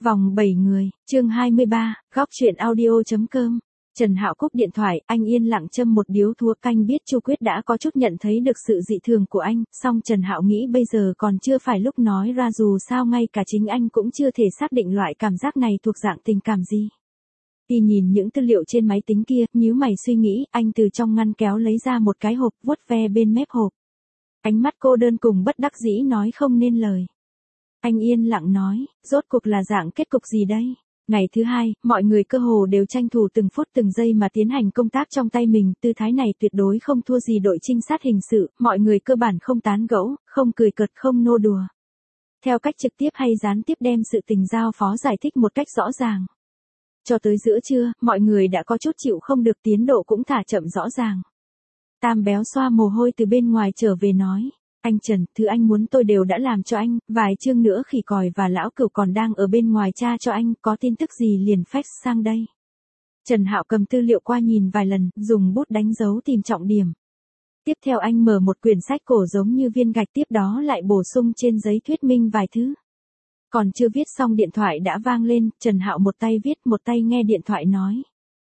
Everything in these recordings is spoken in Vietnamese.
Vòng 7 người, chương 23, góc truyện audio.com. Trần Hạo cúp điện thoại, anh yên lặng châm một điếu thuốc canh biết Chu Quyết đã có chút nhận thấy được sự dị thường của anh, song Trần Hạo nghĩ bây giờ còn chưa phải lúc nói ra dù sao ngay cả chính anh cũng chưa thể xác định loại cảm giác này thuộc dạng tình cảm gì. Khi nhìn những tư liệu trên máy tính kia, nhíu mày suy nghĩ, anh từ trong ngăn kéo lấy ra một cái hộp vuốt ve bên mép hộp. Ánh mắt cô đơn cùng bất đắc dĩ nói không nên lời. Anh yên lặng nói, rốt cuộc là dạng kết cục gì đây? Ngày thứ hai, mọi người cơ hồ đều tranh thủ từng phút từng giây mà tiến hành công tác trong tay mình, tư thái này tuyệt đối không thua gì đội trinh sát hình sự, mọi người cơ bản không tán gẫu, không cười cợt, không nô đùa. Theo cách trực tiếp hay gián tiếp đem sự tình giao phó giải thích một cách rõ ràng. Cho tới giữa trưa, mọi người đã có chút chịu không được, tiến độ cũng thả chậm rõ ràng. Tam Béo xoa mồ hôi từ bên ngoài trở về nói. Anh Trần, thứ anh muốn tôi đều đã làm cho anh, vài chương nữa Khỉ Còi và Lão Cửu còn đang ở bên ngoài tra cho anh, có tin tức gì liền fax sang đây. Trần Hạo cầm tư liệu qua nhìn vài lần, dùng bút đánh dấu tìm trọng điểm. Tiếp theo anh mở một quyển sách cổ giống như viên gạch, tiếp đó lại bổ sung trên giấy thuyết minh vài thứ. Còn chưa viết xong điện thoại đã vang lên, Trần Hạo một tay viết một tay nghe điện thoại nói.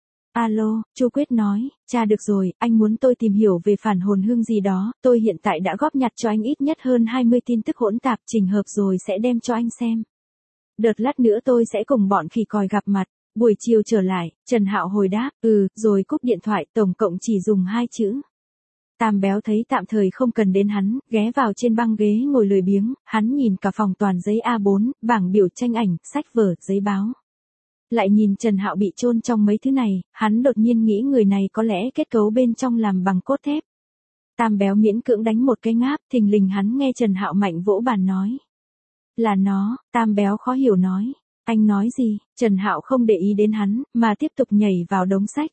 Alo, Chu Quyết nói, cha được rồi, anh muốn tôi tìm hiểu về phản hồn hương gì đó, tôi hiện tại đã góp nhặt cho anh ít nhất hơn 20 tin tức hỗn tạp, trình hợp rồi sẽ đem cho anh xem. Đợt lát nữa tôi sẽ cùng bọn Khỉ Còi gặp mặt, buổi chiều trở lại, Trần Hạo hồi đáp, rồi cúp điện thoại, tổng cộng chỉ dùng 2 chữ. Tam Béo thấy tạm thời không cần đến hắn, ghé vào trên băng ghế ngồi lười biếng, hắn nhìn cả phòng toàn giấy A4, bảng biểu tranh ảnh, sách vở, giấy báo. Lại nhìn Trần Hạo bị chôn trong mấy thứ này, hắn đột nhiên nghĩ người này có lẽ kết cấu bên trong làm bằng cốt thép. Tam Béo miễn cưỡng đánh một cái ngáp, thình lình hắn nghe Trần Hạo mạnh vỗ bàn nói. Là nó, Tam Béo khó hiểu nói. Anh nói gì? Trần Hạo không để ý đến hắn, mà tiếp tục nhảy vào đống sách.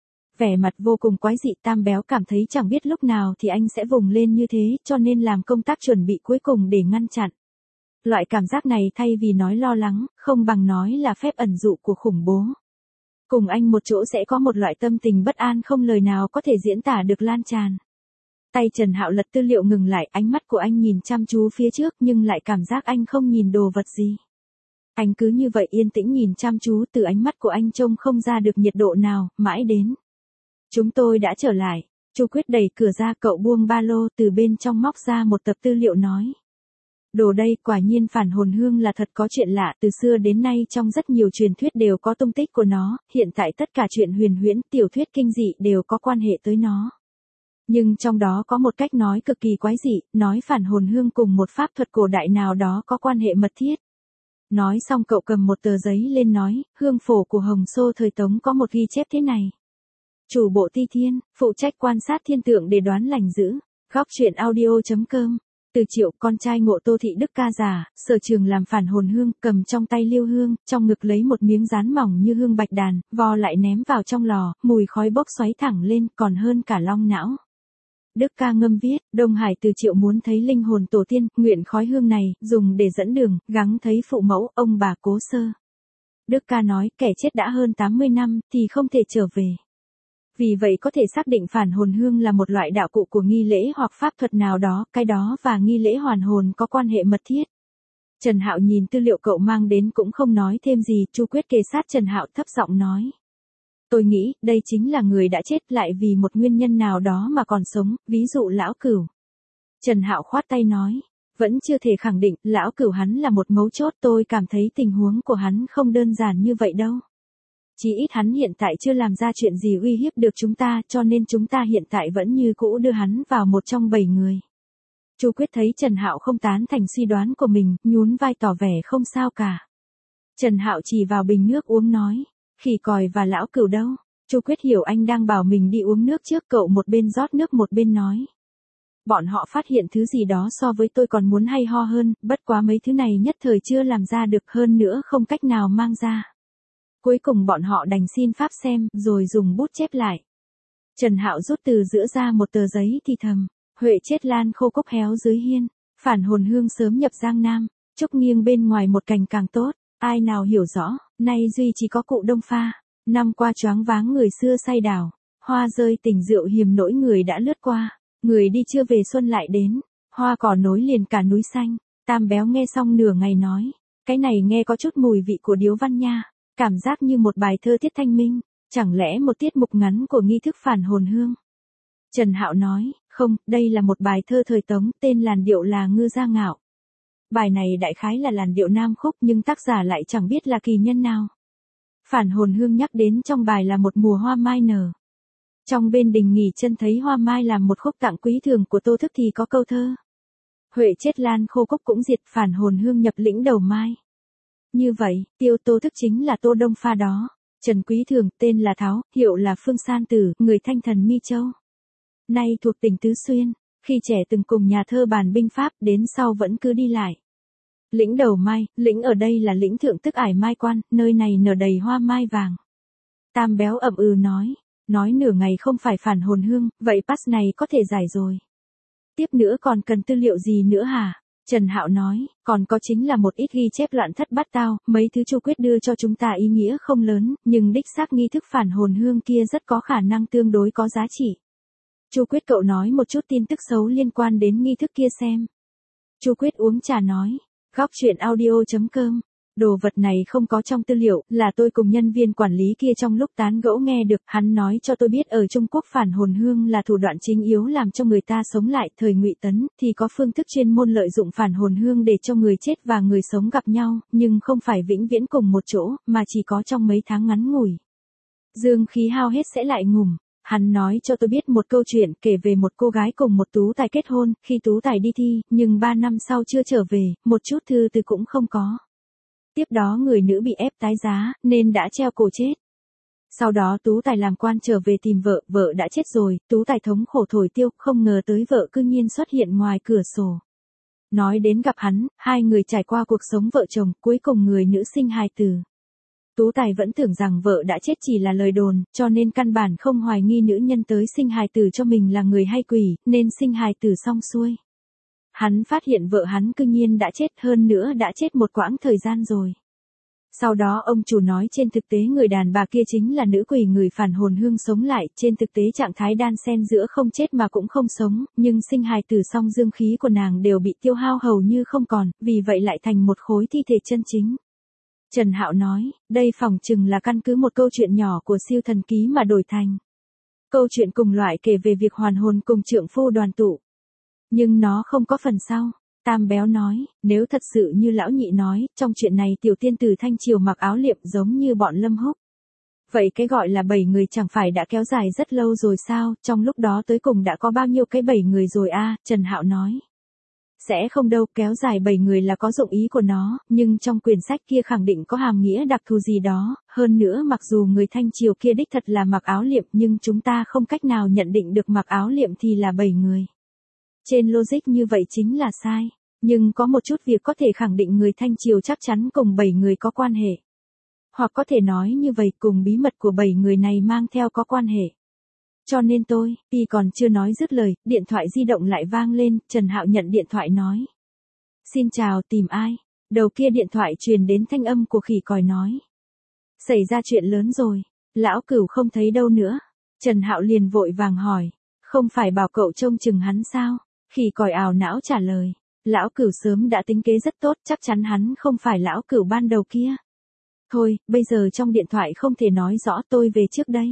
Vẻ mặt vô cùng quái dị, Tam Béo cảm thấy chẳng biết lúc nào thì anh sẽ vùng lên như thế, cho nên làm công tác chuẩn bị cuối cùng để ngăn chặn. Loại cảm giác này thay vì nói lo lắng, không bằng nói là phép ẩn dụ của khủng bố. Cùng anh một chỗ sẽ có một loại tâm tình bất an không lời nào có thể diễn tả được lan tràn. Tay Trần Hạo lật tư liệu ngừng lại, ánh mắt của anh nhìn chăm chú phía trước nhưng lại cảm giác anh không nhìn đồ vật gì. Anh cứ như vậy yên tĩnh nhìn chăm chú, từ ánh mắt của anh trông không ra được nhiệt độ nào, mãi đến. Chúng tôi đã trở lại. Chu Quyết đẩy cửa ra, cậu buông ba lô từ bên trong móc ra một tập tư liệu nói. Đồ đây, quả nhiên phản hồn hương là thật có chuyện lạ, từ xưa đến nay trong rất nhiều truyền thuyết đều có tung tích của nó, hiện tại tất cả chuyện huyền huyễn, tiểu thuyết kinh dị đều có quan hệ tới nó. Nhưng trong đó có một cách nói cực kỳ quái dị, nói phản hồn hương cùng một pháp thuật cổ đại nào đó có quan hệ mật thiết. Nói xong cậu cầm một tờ giấy lên nói, hương phổ của Hồng Xô thời Tống có một ghi chép thế này. Chủ bộ Ti Thiên, phụ trách quan sát thiên tượng để đoán lành dữ. Góc truyện audio.com. Từ Triệu, con trai Ngộ Tô Thị Đức ca già, sở trường làm phản hồn hương, cầm trong tay liêu hương, trong ngực lấy một miếng dán mỏng như hương bạch đàn, vò lại ném vào trong lò, mùi khói bốc xoáy thẳng lên, còn hơn cả long não. Đức ca ngâm viết, Đông Hải Từ Triệu muốn thấy linh hồn tổ tiên, nguyện khói hương này, dùng để dẫn đường, gắng thấy phụ mẫu, ông bà cố sơ. Đức ca nói, kẻ chết đã hơn 80 năm, thì không thể trở về. Vì vậy có thể xác định phản hồn hương là một loại đạo cụ của nghi lễ hoặc pháp thuật nào đó, cái đó và nghi lễ hoàn hồn có quan hệ mật thiết. Trần Hạo nhìn tư liệu cậu mang đến cũng không nói thêm gì, Chu Quyết kề sát Trần Hạo thấp giọng nói. Tôi nghĩ, đây chính là người đã chết lại vì một nguyên nhân nào đó mà còn sống, ví dụ Lão Cửu. Trần Hạo khoát tay nói, vẫn chưa thể khẳng định, Lão Cửu hắn là một mấu chốt, tôi cảm thấy tình huống của hắn không đơn giản như vậy đâu. Chỉ ít hắn hiện tại chưa làm ra chuyện gì uy hiếp được chúng ta, cho nên chúng ta hiện tại vẫn như cũ đưa hắn vào một trong 7 người. Chu Quyết thấy Trần Hạo không tán thành suy đoán của mình, nhún vai tỏ vẻ không sao cả. Trần Hạo chỉ vào bình nước uống nói, Khỉ Còi và Lão Cửu đâu? Chu Quyết hiểu anh đang bảo mình đi uống nước trước, cậu một bên rót nước một bên nói. Bọn họ phát hiện thứ gì đó so với tôi còn muốn hay ho hơn, bất quá mấy thứ này nhất thời chưa làm ra được, hơn nữa không cách nào mang ra. Cuối cùng bọn họ đành xin pháp xem, rồi dùng bút chép lại. Trần Hạo rút từ giữa ra một tờ giấy thì thầm, Huệ chết lan khô cốc héo dưới hiên, phản hồn hương sớm nhập Giang Nam, trúc nghiêng bên ngoài một cành càng tốt, ai nào hiểu rõ, nay duy chỉ có cụ Đông pha, năm qua choáng váng người xưa say đảo, hoa rơi tình rượu hiềm nỗi người đã lướt qua, người đi chưa về xuân lại đến, hoa cỏ nối liền cả núi xanh. Tam Béo nghe xong nửa ngày nói, Cái này nghe có chút mùi vị của điếu văn nha, cảm giác như một bài thơ tiết thanh minh, chẳng lẽ một tiết mục ngắn của nghi thức phản hồn hương. Trần Hạo nói, không, đây là một bài thơ thời Tống, tên làn điệu là Ngư Gia Ngạo. Bài này đại khái là làn điệu nam khúc nhưng tác giả lại chẳng biết là kỳ nhân nào. Phản hồn hương nhắc đến trong bài là một mùa hoa mai nở. Trong bên đình nghỉ chân thấy hoa mai làm một khúc tặng quý thường của Tô Thức thì có câu thơ. Huệ chết lan khô cúc cũng diệt, phản hồn hương nhập lĩnh đầu mai. Như vậy, tiêu Tô Thức chính là Tô Đông Pha đó. Trần Quý Thường, tên là Tháo, hiệu là Phương San Tử, người Thanh Thần Mi Châu. Nay thuộc tỉnh Tứ Xuyên, khi trẻ từng cùng nhà thơ bàn binh Pháp, đến sau vẫn cứ đi lại. Lĩnh đầu mai, lĩnh ở đây là lĩnh thượng tức ải mai quan, nơi này nở đầy hoa mai vàng. Tam Béo ậm ừ nói nửa ngày không phải phản hồn hương, vậy pass này có thể giải rồi. Tiếp nữa còn cần tư liệu gì nữa hả? Trần Hạo nói, còn có chính là một ít ghi chép loạn thất bát tao, mấy thứ Chu Quyết đưa cho chúng ta ý nghĩa không lớn, nhưng đích xác nghi thức phản hồn hương kia rất có khả năng tương đối có giá trị. Chu Quyết cậu nói một chút tin tức xấu liên quan đến nghi thức kia xem. Chu Quyết uống trà nói, góc chuyện audio.com. Đồ vật này không có trong tư liệu, là tôi cùng nhân viên quản lý kia trong lúc tán gẫu nghe được, hắn nói cho tôi biết ở Trung Quốc phản hồn hương là thủ đoạn chính yếu làm cho người ta sống lại, thời Ngụy Tấn thì có phương thức chuyên môn lợi dụng phản hồn hương để cho người chết và người sống gặp nhau, nhưng không phải vĩnh viễn cùng một chỗ, mà chỉ có trong mấy tháng ngắn ngủi. Dương khí hao hết sẽ lại ngủm. Hắn nói cho tôi biết một câu chuyện kể về một cô gái cùng một tú tài kết hôn, khi tú tài đi thi, nhưng 3 năm sau chưa trở về, một chút thư từ cũng không có. Tiếp đó người nữ bị ép tái giá, nên đã treo cổ chết. Sau đó tú tài làm quan trở về tìm vợ, vợ đã chết rồi, tú tài thống khổ thổi tiêu, không ngờ tới vợ cư nhiên xuất hiện ngoài cửa sổ. Nói đến gặp hắn, hai người trải qua cuộc sống vợ chồng, cuối cùng người nữ sinh hài tử. Tú tài vẫn tưởng rằng vợ đã chết chỉ là lời đồn, cho nên căn bản không hoài nghi nữ nhân tới sinh hài tử cho mình là người hay quỷ, nên sinh hài tử xong xuôi. Hắn phát hiện vợ hắn cư nhiên đã chết, hơn nữa đã chết một quãng thời gian rồi. Sau đó ông chủ nói trên thực tế người đàn bà kia chính là nữ quỷ người phản hồn hương sống lại, trên thực tế trạng thái đan xen giữa không chết mà cũng không sống, nhưng sinh hài tử xong dương khí của nàng đều bị tiêu hao hầu như không còn, vì vậy lại thành một khối thi thể chân chính. Trần Hạo nói, đây phỏng chừng là căn cứ một câu chuyện nhỏ của siêu thần ký mà đổi thành. Câu chuyện cùng loại kể về việc hoàn hồn cùng trượng phu đoàn tụ. Nhưng nó không có phần sau. Tam Béo nói, nếu thật sự như lão nhị nói, trong chuyện này tiểu tiên tử Thanh Triều mặc áo liệm giống như bọn Lâm Húc. Vậy cái gọi là 7 người chẳng phải đã kéo dài rất lâu rồi sao, trong lúc đó tới cùng đã có bao nhiêu cái 7 người rồi a? Trần Hạo nói. Sẽ không đâu, kéo dài 7 người là có dụng ý của nó, nhưng trong quyển sách kia khẳng định có hàm nghĩa đặc thù gì đó, hơn nữa mặc dù người Thanh Triều kia đích thật là mặc áo liệm nhưng chúng ta không cách nào nhận định được mặc áo liệm thì là 7 người. Trên logic như vậy chính là sai, nhưng có một chút việc có thể khẳng định người Thanh Triều chắc chắn cùng 7 người có quan hệ. Hoặc có thể nói như vậy cùng bí mật của 7 người này mang theo có quan hệ. Cho nên y còn chưa nói dứt lời, điện thoại di động lại vang lên, Trần Hạo nhận điện thoại nói. Xin chào, tìm ai? Đầu kia điện thoại truyền đến thanh âm của khỉ còi nói. Xảy ra chuyện lớn rồi, lão Cửu không thấy đâu nữa. Trần Hạo liền vội vàng hỏi, không phải bảo cậu trông chừng hắn sao? Khỉ còi ào não trả lời, lão Cửu sớm đã tính kế rất tốt, chắc chắn hắn không phải lão Cửu ban đầu kia. Thôi, bây giờ trong điện thoại không thể nói rõ, tôi về trước đây.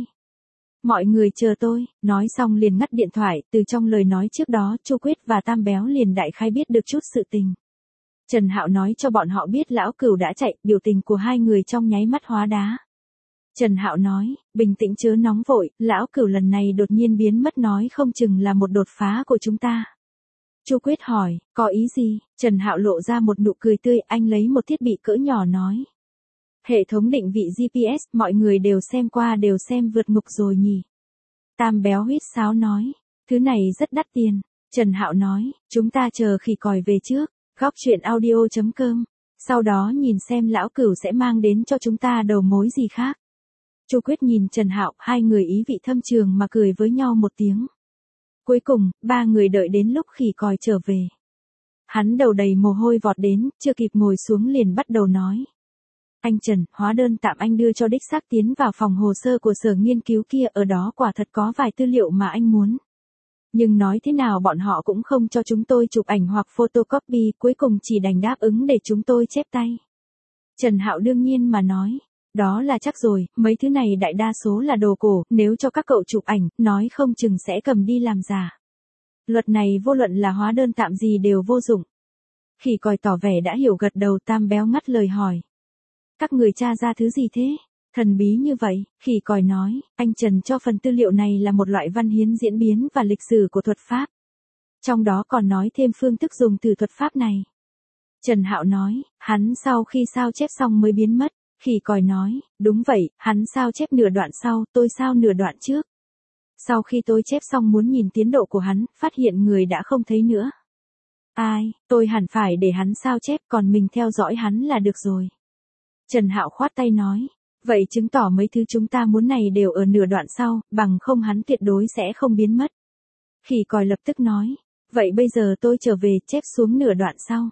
Mọi người chờ tôi, nói xong liền ngắt điện thoại, từ trong lời nói trước đó, Chu Quyết và Tam Béo liền đại khái biết được chút sự tình. Trần Hạo nói cho bọn họ biết lão Cửu đã chạy, biểu tình của hai người trong nháy mắt hóa đá. Trần Hạo nói, bình tĩnh chớ nóng vội, lão Cửu lần này đột nhiên biến mất nói không chừng là một đột phá của chúng ta. Chu Quyết hỏi, có ý gì? Trần Hạo lộ ra một nụ cười tươi, anh lấy một thiết bị cỡ nhỏ nói. Hệ thống định vị GPS, mọi người đều xem qua đều xem vượt ngục rồi nhỉ. Tam Béo huýt sáo nói, thứ này rất đắt tiền. Trần Hạo nói, chúng ta chờ khỉ còi về trước, góc chuyện audio.com. Sau đó nhìn xem lão Cửu sẽ mang đến cho chúng ta đầu mối gì khác. Chu Quyết nhìn Trần Hạo, hai người ý vị thâm trường mà cười với nhau một tiếng. Cuối cùng, ba người đợi đến lúc khỉ còi trở về. Hắn đầu đầy mồ hôi vọt đến, chưa kịp ngồi xuống liền bắt đầu nói. Anh Trần, hóa đơn tạm anh đưa cho đích xác tiến vào phòng hồ sơ của sở nghiên cứu kia, ở đó quả thật có vài tư liệu mà anh muốn. Nhưng nói thế nào bọn họ cũng không cho chúng tôi chụp ảnh hoặc photocopy, cuối cùng chỉ đành đáp ứng để chúng tôi chép tay. Trần Hạo đương nhiên mà nói. Đó là chắc rồi, mấy thứ này đại đa số là đồ cổ, nếu cho các cậu chụp ảnh, nói không chừng sẽ cầm đi làm giả. Luật này vô luận là hóa đơn tạm gì đều vô dụng. Khỉ còi tỏ vẻ đã hiểu gật đầu, Tam Béo ngắt lời hỏi. Các người tra ra thứ gì thế? Thần bí như vậy, Khỉ còi nói, anh Trần cho phần tư liệu này là một loại văn hiến diễn biến và lịch sử của thuật pháp. Trong đó còn nói thêm phương thức dùng từ thuật pháp này. Trần Hạo nói, hắn sau khi sao chép xong mới biến mất. Khỉ còi nói, đúng vậy, hắn sao chép nửa đoạn sau, tôi sao nửa đoạn trước. Sau khi tôi chép xong muốn nhìn tiến độ của hắn, phát hiện người đã không thấy nữa. Ai, tôi hẳn phải để hắn sao chép, còn mình theo dõi hắn là được rồi. Trần Hạo khoát tay nói, vậy chứng tỏ mấy thứ chúng ta muốn này đều ở nửa đoạn sau, bằng không hắn tuyệt đối sẽ không biến mất. Khỉ còi lập tức nói, vậy bây giờ tôi trở về chép xuống nửa đoạn sau.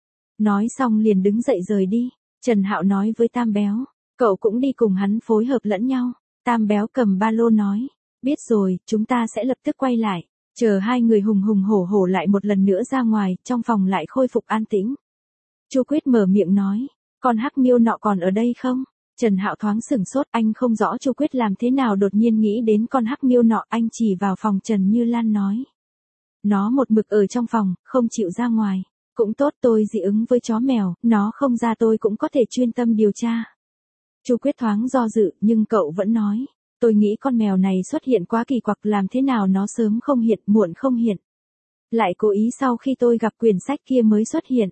Nói xong liền đứng dậy rời đi. Trần Hạo nói với Tam Béo, cậu cũng đi cùng hắn phối hợp lẫn nhau. Tam Béo cầm ba lô nói, biết rồi, chúng ta sẽ lập tức quay lại. Chờ hai người hùng hùng hổ hổ lại một lần nữa ra ngoài, trong phòng lại khôi phục an tĩnh. Chu Quyết mở miệng nói, con hắc miêu nọ còn ở đây không? Trần Hạo thoáng sửng sốt, anh không rõ Chu Quyết làm thế nào đột nhiên nghĩ đến con hắc miêu nọ, anh chỉ vào phòng Trần Như Lan nói. Nó một mực ở trong phòng, không chịu ra ngoài. Cũng tốt, tôi dị ứng với chó mèo, nó không ra tôi cũng có thể chuyên tâm điều tra. Chu Quyết thoáng do dự, nhưng cậu vẫn nói, tôi nghĩ con mèo này xuất hiện quá kỳ quặc, làm thế nào nó sớm không hiện, muộn không hiện. Lại cố ý sau khi tôi gặp quyển sách kia mới xuất hiện.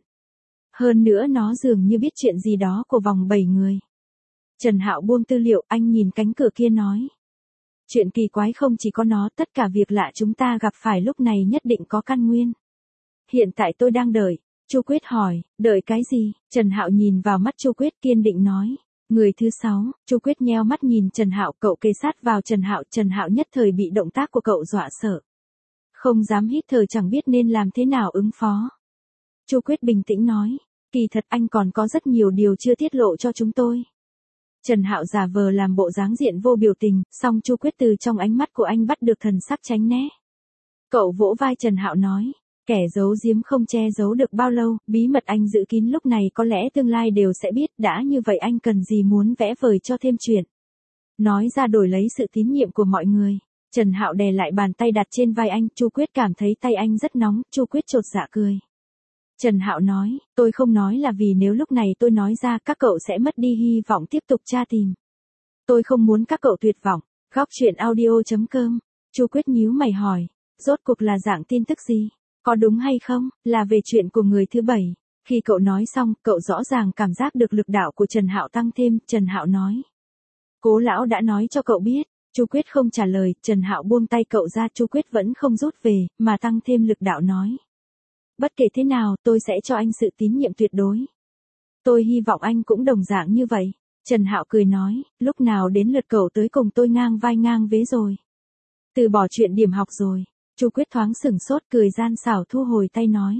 Hơn nữa nó dường như biết chuyện gì đó của vòng 7 người. Trần Hạo buông tư liệu, anh nhìn cánh cửa kia nói. Chuyện kỳ quái không chỉ có nó, tất cả việc lạ chúng ta gặp phải lúc này nhất định có căn nguyên. Hiện tại tôi đang đợi. Chu Quyết hỏi, đợi cái gì? Trần Hạo nhìn vào mắt Chu Quyết kiên định nói. Người thứ 6, Chu Quyết nheo mắt nhìn Trần Hạo, cậu kề sát vào Trần Hạo nhất thời bị động tác của cậu dọa sợ. Không dám hít thở, chẳng biết nên làm thế nào ứng phó. Chu Quyết bình tĩnh nói, kỳ thật anh còn có rất nhiều điều chưa tiết lộ cho chúng tôi. Trần Hạo giả vờ làm bộ dáng diện vô biểu tình, song Chu Quyết từ trong ánh mắt của anh bắt được thần sắc tránh né. Cậu vỗ vai Trần Hạo nói, kẻ giấu giếm không che giấu được bao lâu, bí mật anh giữ kín lúc này có lẽ tương lai đều sẽ biết, đã như vậy anh cần gì muốn vẽ vời cho thêm chuyện. Nói ra đổi lấy sự tín nhiệm của mọi người. Trần Hạo đè lại bàn tay đặt trên vai anh, Chu Quyết cảm thấy tay anh rất nóng, Chu Quyết chột dạ cười. Trần Hạo nói, tôi không nói là vì nếu lúc này tôi nói ra các cậu sẽ mất đi hy vọng tiếp tục tra tìm. Tôi không muốn các cậu tuyệt vọng. Góc truyện audio.com. Chu Quyết nhíu mày hỏi, rốt cuộc là dạng tin tức gì? Có đúng hay không, là về chuyện của người thứ 7. Khi cậu nói xong, cậu rõ ràng cảm giác được lực đạo của Trần Hạo tăng thêm, Trần Hạo nói. Cố lão đã nói cho cậu biết. Chu Quyết không trả lời, Trần Hạo buông tay cậu ra, Chu Quyết vẫn không rút về, mà tăng thêm lực đạo nói. Bất kể thế nào, tôi sẽ cho anh sự tín nhiệm tuyệt đối. Tôi hy vọng anh cũng đồng dạng như vậy. Trần Hạo cười nói, lúc nào đến lượt cậu tới cùng tôi ngang vai ngang vế rồi. Từ bỏ chuyện điểm học rồi. Chu Quyết thoáng sửng sốt, cười gian xảo thu hồi tay nói.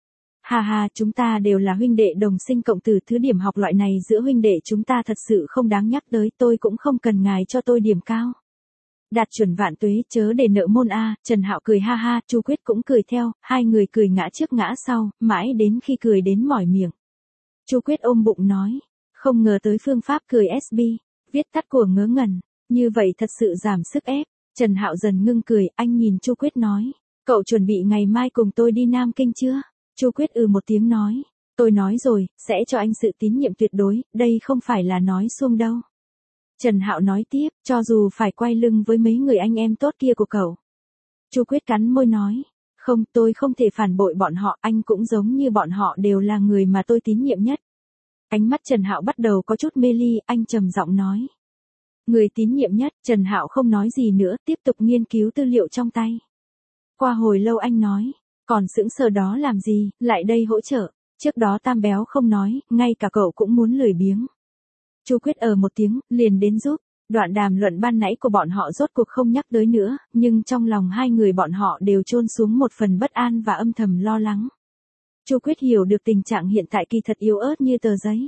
Hà hà, chúng ta đều là huynh đệ đồng sinh cộng tử, thứ điểm học loại này giữa huynh đệ chúng ta thật sự không đáng nhắc tới, tôi cũng không cần ngài cho tôi điểm cao. Đạt chuẩn vạn tuế, chớ để nợ môn a. Trần Hạo cười ha ha, Chu Quyết cũng cười theo, hai người cười ngã trước ngã sau, mãi đến khi cười đến mỏi miệng. Chu Quyết ôm bụng nói, không ngờ tới phương pháp cười SB, viết tắt của ngớ ngẩn, như vậy thật sự giảm sức ép. Trần Hạo dần ngưng cười, anh nhìn Chu Quyết nói, cậu chuẩn bị ngày mai cùng tôi đi Nam Kinh chưa? Chu Quyết một tiếng nói, tôi nói rồi, sẽ cho anh sự tín nhiệm tuyệt đối, đây không phải là nói suông đâu. Trần Hạo nói tiếp, cho dù phải quay lưng với mấy người anh em tốt kia của cậu. Chu Quyết cắn môi nói, không, tôi không thể phản bội bọn họ, anh cũng giống như bọn họ đều là người mà tôi tín nhiệm nhất. Ánh mắt Trần Hạo bắt đầu có chút mê ly, anh trầm giọng nói. Người tín nhiệm nhất, Trần Hạo không nói gì nữa, tiếp tục nghiên cứu tư liệu trong tay. Qua hồi lâu anh nói, còn sững sờ đó làm gì, lại đây hỗ trợ. Trước đó Tam Béo không nói, ngay cả cậu cũng muốn lười biếng. Chu Quyết một tiếng, liền đến giúp. Đoạn đàm luận ban nãy của bọn họ rốt cuộc không nhắc tới nữa, nhưng trong lòng hai người bọn họ đều chôn xuống một phần bất an và âm thầm lo lắng. Chu Quyết hiểu được tình trạng hiện tại kỳ thật yếu ớt như tờ giấy.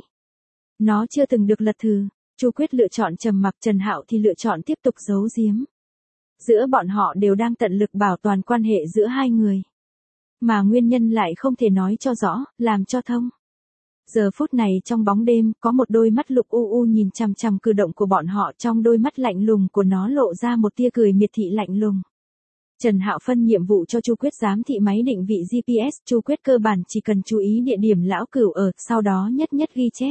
Nó chưa từng được lật thử. Chu Quyết lựa chọn trầm mặc, Trần Hạo thì lựa chọn tiếp tục giấu giếm. Giữa bọn họ đều đang tận lực bảo toàn quan hệ giữa hai người. Mà nguyên nhân lại không thể nói cho rõ, làm cho thông. Giờ phút này trong bóng đêm, có một đôi mắt lục u u nhìn chằm chằm cử động của bọn họ, trong đôi mắt lạnh lùng của nó lộ ra một tia cười miệt thị lạnh lùng. Trần Hạo phân nhiệm vụ cho Chu Quyết giám thị máy định vị GPS, Chu Quyết cơ bản chỉ cần chú ý địa điểm lão cửu ở, sau đó nhất nhất ghi chép.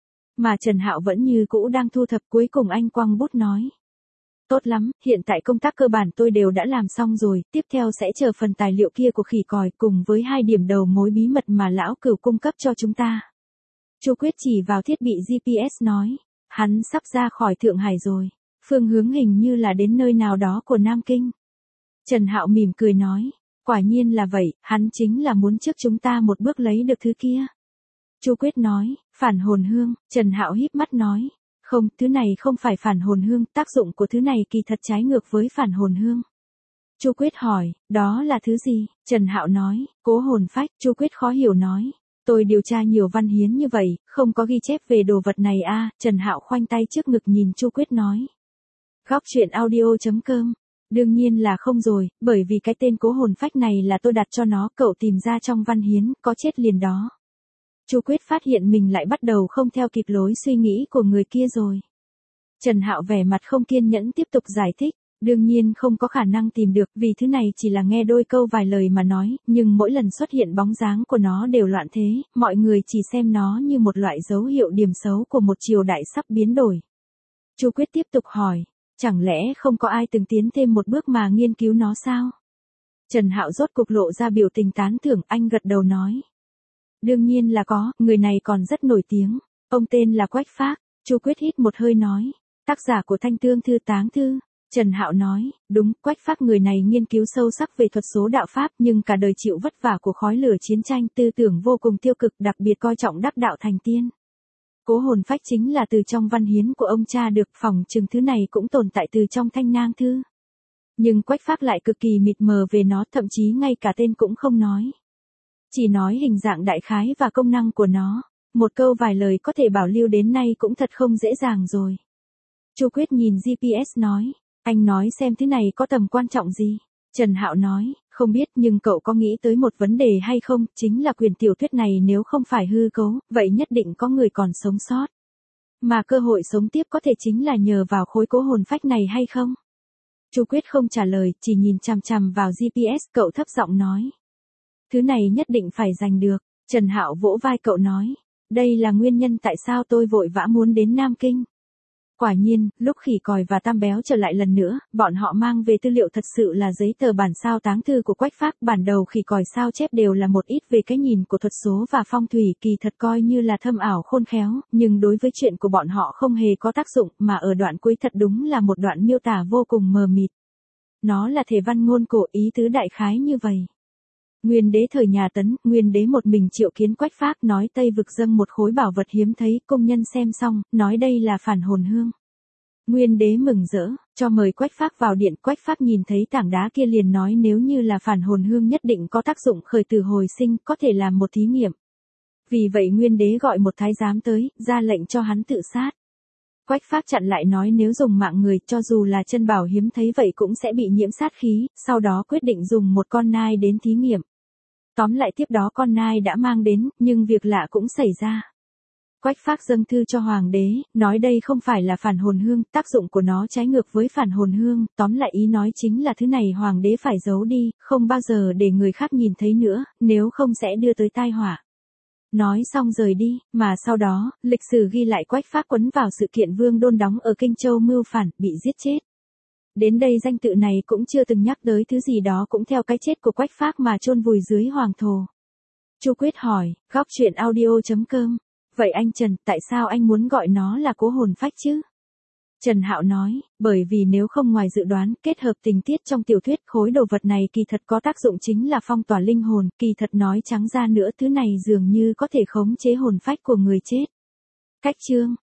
Mà Trần Hạo vẫn như cũ đang thu thập, cuối cùng anh quăng bút nói. Tốt lắm, hiện tại công tác cơ bản tôi đều đã làm xong rồi, tiếp theo sẽ chờ phần tài liệu kia của khỉ còi cùng với 2 điểm đầu mối bí mật mà lão cửu cung cấp cho chúng ta. Chu Quyết chỉ vào thiết bị GPS nói, hắn sắp ra khỏi Thượng Hải rồi, phương hướng hình như là đến nơi nào đó của Nam Kinh. Trần Hạo mỉm cười nói, quả nhiên là vậy, hắn chính là muốn trước chúng ta một bước lấy được thứ kia. Chu Quyết nói, phản hồn hương, Trần Hạo híp mắt nói, không, thứ này không phải phản hồn hương, tác dụng của thứ này kỳ thật trái ngược với phản hồn hương. Chu Quyết hỏi, đó là thứ gì? Trần Hạo nói, cố hồn phách. Chu Quyết khó hiểu nói, tôi điều tra nhiều văn hiến như vậy, không có ghi chép về đồ vật này à? Trần Hạo khoanh tay trước ngực nhìn Chu Quyết nói. Góc truyện audio.com. Đương nhiên là không rồi, bởi vì cái tên cố hồn phách này là tôi đặt cho nó, cậu tìm ra trong văn hiến, có chết liền đó. Chu Quyết phát hiện mình lại bắt đầu không theo kịp lối suy nghĩ của người kia rồi. Trần Hạo vẻ mặt không kiên nhẫn tiếp tục giải thích, đương nhiên không có khả năng tìm được, vì thứ này chỉ là nghe đôi câu vài lời mà nói, nhưng mỗi lần xuất hiện bóng dáng của nó đều loạn thế, mọi người chỉ xem nó như một loại dấu hiệu điểm xấu của một triều đại sắp biến đổi. Chu Quyết tiếp tục hỏi, chẳng lẽ không có ai từng tiến thêm một bước mà nghiên cứu nó sao? Trần Hạo rốt cục lộ ra biểu tình tán thưởng, anh gật đầu nói. Đương nhiên là có, người này còn rất nổi tiếng, ông tên là Quách Phác. Chu Quyết hít một hơi nói, tác giả của Thanh Tương Thư Táng Thư. Trần Hạo nói, đúng, Quách Phác người này nghiên cứu sâu sắc về thuật số đạo pháp nhưng cả đời chịu vất vả của khói lửa chiến tranh, tư tưởng vô cùng tiêu cực, đặc biệt coi trọng đắc đạo thành tiên. Cố hồn phách chính là từ trong văn hiến của ông cha được, phỏng chừng thứ này cũng tồn tại từ trong Thanh Nang Thư. Nhưng Quách Phác lại cực kỳ mịt mờ về nó, thậm chí ngay cả tên cũng không nói. Chỉ nói hình dạng đại khái và công năng của nó, một câu vài lời có thể bảo lưu đến nay cũng thật không dễ dàng rồi. Chu Quyết nhìn GPS nói, anh nói xem thứ này có tầm quan trọng gì? Trần Hạo nói, không biết nhưng cậu có nghĩ tới một vấn đề hay không, chính là quyền tiểu thuyết này nếu không phải hư cấu, vậy nhất định có người còn sống sót. Mà cơ hội sống tiếp có thể chính là nhờ vào khối cố hồn phách này hay không? Chu Quyết không trả lời, chỉ nhìn chằm chằm vào GPS, cậu thấp giọng nói. Thứ này nhất định phải giành được. Trần Hạo vỗ vai cậu nói, đây là nguyên nhân tại sao tôi vội vã muốn đến Nam Kinh. Quả nhiên, lúc khỉ còi và tam béo trở lại lần nữa, bọn họ mang về tư liệu thật sự là giấy tờ bản sao táng thư của Quách Phác, bản đầu khỉ còi sao chép đều là một ít về cái nhìn của thuật số và phong thủy, kỳ thật coi như là thâm ảo khôn khéo, nhưng đối với chuyện của bọn họ không hề có tác dụng, mà ở đoạn cuối thật đúng là một đoạn miêu tả vô cùng mờ mịt. Nó là thể văn ngôn cổ, ý tứ đại khái như vậy. Nguyên đế thời nhà Tấn, Nguyên đế một mình triệu kiến Quách Phác, nói Tây vực dâng một khối bảo vật hiếm thấy, công nhân xem xong, nói đây là phản hồn hương. Nguyên đế mừng rỡ, cho mời Quách Phác vào điện, Quách Phác nhìn thấy tảng đá kia liền nói nếu như là phản hồn hương nhất định có tác dụng khởi tử hồi sinh, có thể làm một thí nghiệm. Vì vậy Nguyên đế gọi một thái giám tới, ra lệnh cho hắn tự sát. Quách Phác chặn lại nói nếu dùng mạng người cho dù là chân bảo hiếm thấy vậy cũng sẽ bị nhiễm sát khí, sau đó quyết định dùng một con nai đến thí nghiệm. Tóm lại tiếp đó con nai đã mang đến, nhưng việc lạ cũng xảy ra. Quách Phác dâng thư cho hoàng đế, nói đây không phải là phản hồn hương, tác dụng của nó trái ngược với phản hồn hương, tóm lại ý nói chính là thứ này hoàng đế phải giấu đi, không bao giờ để người khác nhìn thấy nữa, nếu không sẽ đưa tới tai họa. Nói xong rời đi, mà sau đó, lịch sử ghi lại Quách Phác quấn vào sự kiện Vương Đôn đóng ở Kinh Châu mưu phản, bị giết chết. Đến đây danh tự này cũng chưa từng nhắc tới thứ gì đó cũng theo cái chết của Quách Phác mà chôn vùi dưới hoàng thổ. Chu Quyết hỏi, góc truyện audio.com. Vậy anh Trần, tại sao anh muốn gọi nó là cố hồn phách chứ? Trần Hạo nói, bởi vì nếu không ngoài dự đoán, kết hợp tình tiết trong tiểu thuyết, khối đồ vật này kỳ thật có tác dụng chính là phong tỏa linh hồn, kỳ thật nói trắng ra nữa thứ này dường như có thể khống chế hồn phách của người chết. Cách chương